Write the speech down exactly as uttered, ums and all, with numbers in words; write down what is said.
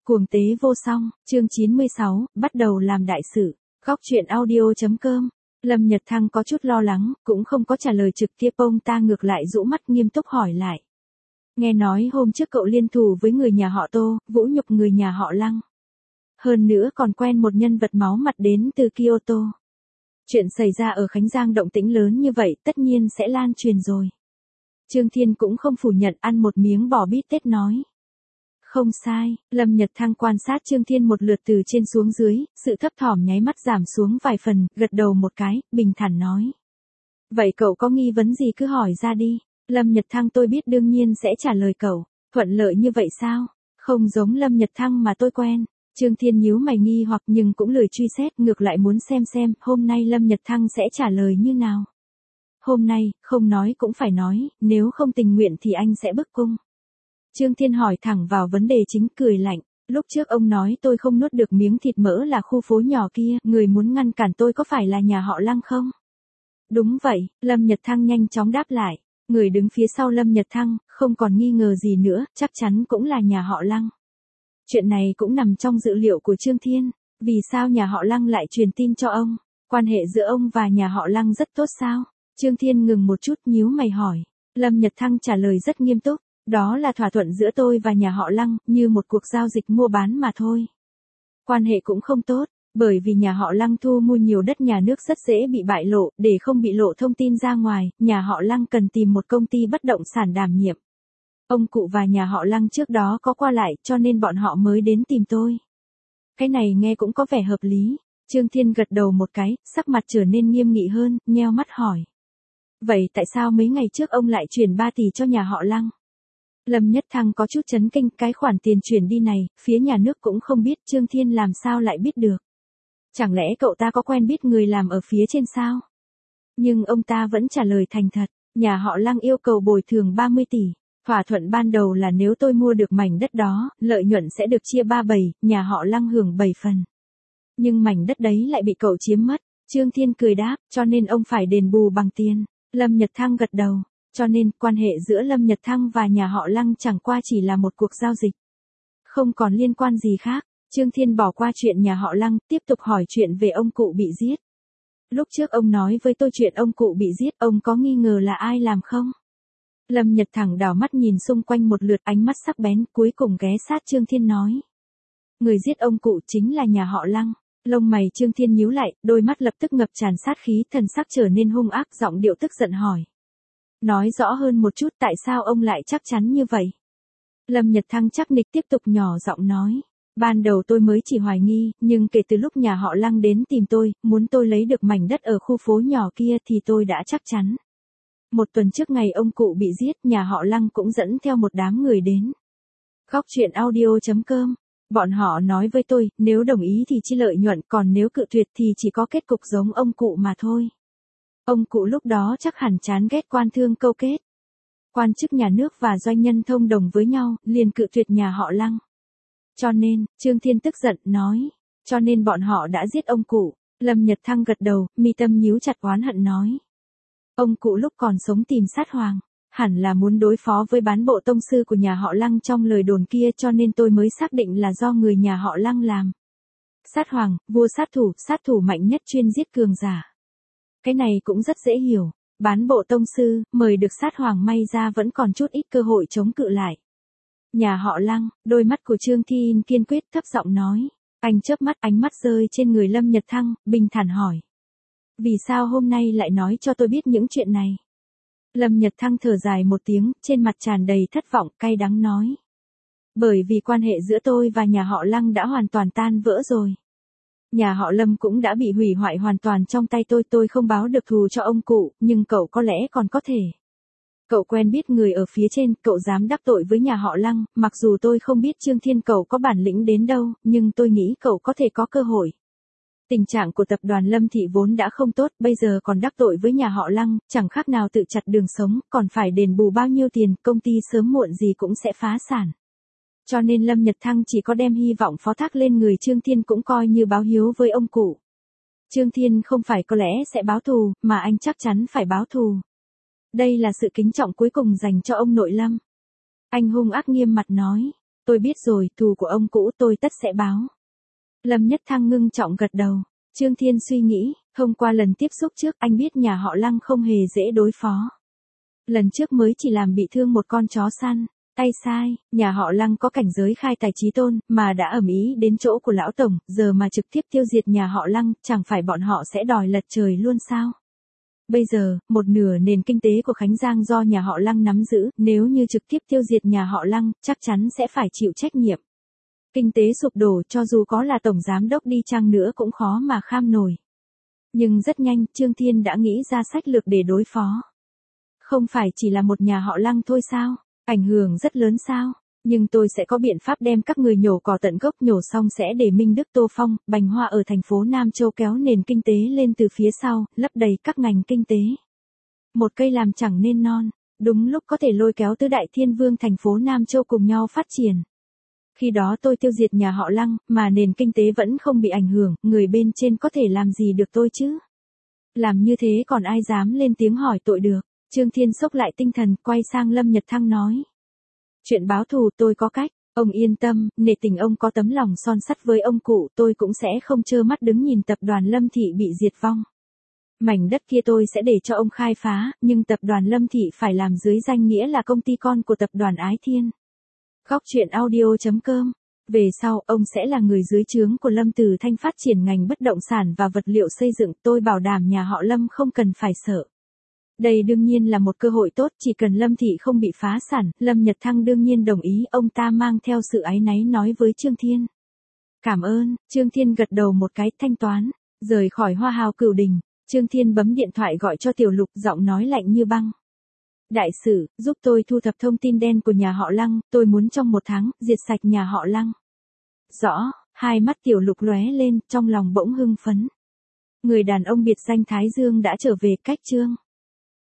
Cuồng tế vô song, chương chín mươi sáu, bắt đầu làm đại sự. Góc truyện audio.com. Lâm Nhật Thăng có chút lo lắng, cũng không có trả lời trực tiếp, ông ta ngược lại rũ mắt nghiêm túc hỏi lại. Nghe nói hôm trước cậu liên thủ với người nhà họ Tô, vũ nhục người nhà họ Lăng. Hơn nữa còn quen một nhân vật máu mặt đến từ Kyoto. Chuyện xảy ra ở Khánh Giang động tĩnh lớn như vậy tất nhiên sẽ lan truyền rồi. Trương Thiên cũng không phủ nhận, ăn một miếng bò bít tết nói. Không sai, Lâm Nhật Thăng quan sát Trương Thiên một lượt từ trên xuống dưới, sự thấp thỏm nháy mắt giảm xuống vài phần, gật đầu một cái, bình thản nói. Vậy cậu có nghi vấn gì cứ hỏi ra đi. Lâm Nhật Thăng tôi biết đương nhiên sẽ trả lời cậu. Thuận lợi như vậy sao? Không giống Lâm Nhật Thăng mà tôi quen. Trương Thiên nhíu mày nghi hoặc nhưng cũng lười truy xét, ngược lại muốn xem xem hôm nay Lâm Nhật Thăng sẽ trả lời như nào. Hôm nay, không nói cũng phải nói, nếu không tình nguyện thì anh sẽ bức cung. Trương Thiên hỏi thẳng vào vấn đề chính, cười lạnh. Lúc trước ông nói tôi không nuốt được miếng thịt mỡ là khu phố nhỏ kia, người muốn ngăn cản tôi có phải là nhà họ Lăng không? Đúng vậy, Lâm Nhật Thăng nhanh chóng đáp lại. Người đứng phía sau Lâm Nhật Thăng, không còn nghi ngờ gì nữa, chắc chắn cũng là nhà họ Lăng. Chuyện này cũng nằm trong dự liệu của Trương Thiên. Vì sao nhà họ Lăng lại truyền tin cho ông? Quan hệ giữa ông và nhà họ Lăng rất tốt sao? Trương Thiên ngừng một chút nhíu mày hỏi. Lâm Nhật Thăng trả lời rất nghiêm túc. Đó là thỏa thuận giữa tôi và nhà họ Lăng, như một cuộc giao dịch mua bán mà thôi. Quan hệ cũng không tốt, bởi vì nhà họ Lăng thu mua nhiều đất nhà nước rất dễ bị bại lộ, để không bị lộ thông tin ra ngoài, nhà họ Lăng cần tìm một công ty bất động sản đảm nhiệm. Ông cụ và nhà họ Lăng trước đó có qua lại, cho nên bọn họ mới đến tìm tôi. Cái này nghe cũng có vẻ hợp lý. Trương Thiên gật đầu một cái, sắc mặt trở nên nghiêm nghị hơn, nheo mắt hỏi. Vậy tại sao mấy ngày trước ông lại chuyển ba tỷ cho nhà họ Lăng? Lâm Nhất Thăng có chút chấn kinh, cái khoản tiền chuyển đi này, phía nhà nước cũng không biết, Trương Thiên làm sao lại biết được. Chẳng lẽ cậu ta có quen biết người làm ở phía trên sao? Nhưng ông ta vẫn trả lời thành thật, nhà họ Lăng yêu cầu bồi thường ba mươi tỷ. Thỏa thuận ban đầu là nếu tôi mua được mảnh đất đó, lợi nhuận sẽ được chia ba bảy, nhà họ Lăng hưởng bảy phần. Nhưng mảnh đất đấy lại bị cậu chiếm mất. Trương Thiên cười đáp, cho nên ông phải đền bù bằng tiền. Lâm Nhật Thăng gật đầu. Cho nên, quan hệ giữa Lâm Nhật Thăng và nhà họ Lăng chẳng qua chỉ là một cuộc giao dịch. Không còn liên quan gì khác. Trương Thiên bỏ qua chuyện nhà họ Lăng, tiếp tục hỏi chuyện về ông cụ bị giết. Lúc trước ông nói với tôi chuyện ông cụ bị giết, ông có nghi ngờ là ai làm không? Lâm Nhật Thẳng đảo mắt nhìn xung quanh một lượt, ánh mắt sắc bén, cuối cùng ghé sát Trương Thiên nói. Người giết ông cụ chính là nhà họ Lăng. Lông mày Trương Thiên nhíu lại, đôi mắt lập tức ngập tràn sát khí, thần sắc trở nên hung ác, giọng điệu tức giận hỏi. Nói rõ hơn một chút, tại sao ông lại chắc chắn như vậy? Lâm Nhật Thăng chắc nịch tiếp tục nhỏ giọng nói. Ban đầu tôi mới chỉ hoài nghi, nhưng kể từ lúc nhà họ Lăng đến tìm tôi, muốn tôi lấy được mảnh đất ở khu phố nhỏ kia thì tôi đã chắc chắn. Một tuần trước ngày ông cụ bị giết, nhà họ Lăng cũng dẫn theo một đám người đến. Góc truyện audio.com. Bọn họ nói với tôi, nếu đồng ý thì chi lợi nhuận, còn nếu cự tuyệt thì chỉ có kết cục giống ông cụ mà thôi. Ông cụ lúc đó chắc hẳn chán ghét quan thương câu kết. Quan chức nhà nước và doanh nhân thông đồng với nhau, liền cự tuyệt nhà họ Lăng. Cho nên, Trương Thiên tức giận, nói. Cho nên bọn họ đã giết ông cụ. Lâm Nhật Thăng gật đầu, mi tâm nhíu chặt oán hận nói. Ông cụ lúc còn sống tìm sát hoàng. Hẳn là muốn đối phó với bán bộ tông sư của nhà họ Lăng trong lời đồn kia, cho nên tôi mới xác định là do người nhà họ Lăng làm. Sát hoàng, vua sát thủ, sát thủ mạnh nhất chuyên giết cường giả. Cái này cũng rất dễ hiểu. Bán bộ tông sư, mời được sát hoàng may ra vẫn còn chút ít cơ hội chống cự lại. Nhà họ Lăng, đôi mắt của Trương Thiên kiên quyết thấp giọng nói. Anh chớp mắt, ánh mắt rơi trên người Lâm Nhật Thăng, bình thản hỏi. Vì sao hôm nay lại nói cho tôi biết những chuyện này? Lâm Nhật Thăng thở dài một tiếng, trên mặt tràn đầy thất vọng, cay đắng nói. Bởi vì quan hệ giữa tôi và nhà họ Lăng đã hoàn toàn tan vỡ rồi. Nhà họ Lâm cũng đã bị hủy hoại hoàn toàn trong tay tôi, tôi không báo được thù cho ông cụ, nhưng cậu có lẽ còn có thể. Cậu quen biết người ở phía trên, cậu dám đắc tội với nhà họ Lăng, mặc dù tôi không biết Trương Thiên cậu có bản lĩnh đến đâu, nhưng tôi nghĩ cậu có thể có cơ hội. Tình trạng của tập đoàn Lâm Thị vốn đã không tốt, bây giờ còn đắc tội với nhà họ Lăng, chẳng khác nào tự chặt đường sống, còn phải đền bù bao nhiêu tiền, công ty sớm muộn gì cũng sẽ phá sản. Cho nên Lâm Nhật Thăng chỉ có đem hy vọng phó thác lên người Trương Thiên, cũng coi như báo hiếu với ông cụ. Trương Thiên không phải có lẽ sẽ báo thù, mà anh chắc chắn phải báo thù. Đây là sự kính trọng cuối cùng dành cho ông nội Lâm. Anh hung ác nghiêm mặt nói. Tôi biết rồi, thù của ông cũ tôi tất sẽ báo. Lâm Nhất Thăng ngưng trọng gật đầu. Trương Thiên suy nghĩ, hôm qua lần tiếp xúc trước anh biết nhà họ Lăng không hề dễ đối phó. Lần trước mới chỉ làm bị thương một con chó săn. Tay sai, nhà họ Lăng có cảnh giới khai tài trí tôn, mà đã ầm ĩ đến chỗ của lão tổng, giờ mà trực tiếp tiêu diệt nhà họ Lăng, chẳng phải bọn họ sẽ đòi lật trời luôn sao? Bây giờ, một nửa nền kinh tế của Khánh Giang do nhà họ Lăng nắm giữ, nếu như trực tiếp tiêu diệt nhà họ Lăng, chắc chắn sẽ phải chịu trách nhiệm. Kinh tế sụp đổ cho dù có là tổng giám đốc đi chăng nữa cũng khó mà kham nổi. Nhưng rất nhanh, Trương Thiên đã nghĩ ra sách lược để đối phó. Không phải chỉ là một nhà họ Lăng thôi sao? Ảnh hưởng rất lớn sao? Nhưng tôi sẽ có biện pháp đem các người nhổ cỏ tận gốc, nhổ xong sẽ để Minh Đức Tô Phong, Bành Hoa ở thành phố Nam Châu kéo nền kinh tế lên từ phía sau, lấp đầy các ngành kinh tế. Một cây làm chẳng nên non, đúng lúc có thể lôi kéo tứ đại thiên vương thành phố Nam Châu cùng nhau phát triển. Khi đó tôi tiêu diệt nhà họ Lăng, mà nền kinh tế vẫn không bị ảnh hưởng, người bên trên có thể làm gì được tôi chứ? Làm như thế còn ai dám lên tiếng hỏi tội được? Trương Thiên sốc lại tinh thần, quay sang Lâm Nhật Thăng nói. Chuyện báo thù tôi có cách, ông yên tâm, nể tình ông có tấm lòng son sắt với ông cụ, tôi cũng sẽ không trơ mắt đứng nhìn tập đoàn Lâm Thị bị diệt vong. Mảnh đất kia tôi sẽ để cho ông khai phá, nhưng tập đoàn Lâm Thị phải làm dưới danh nghĩa là công ty con của tập đoàn Ái Thiên. Góc truyện audio chấm com. Về sau, ông sẽ là người dưới trướng của Lâm Tử Thanh phát triển ngành bất động sản và vật liệu xây dựng, tôi bảo đảm nhà họ Lâm không cần phải sợ. Đây đương nhiên là một cơ hội tốt, chỉ cần Lâm Thị không bị phá sản, Lâm Nhật Thăng đương nhiên đồng ý, ông ta mang theo sự áy náy nói với Trương Thiên. Cảm ơn, Trương Thiên gật đầu một cái, thanh toán, rời khỏi Hoa Hào Cửu Đình, Trương Thiên bấm điện thoại gọi cho Tiểu Lục, giọng nói lạnh như băng. Đại sử, giúp tôi thu thập thông tin đen của nhà họ Lăng, tôi muốn trong một tháng, diệt sạch nhà họ Lăng. Rõ, hai mắt Tiểu Lục lóe lên, trong lòng bỗng hưng phấn. Người đàn ông biệt danh Thái Dương đã trở về, cách chương.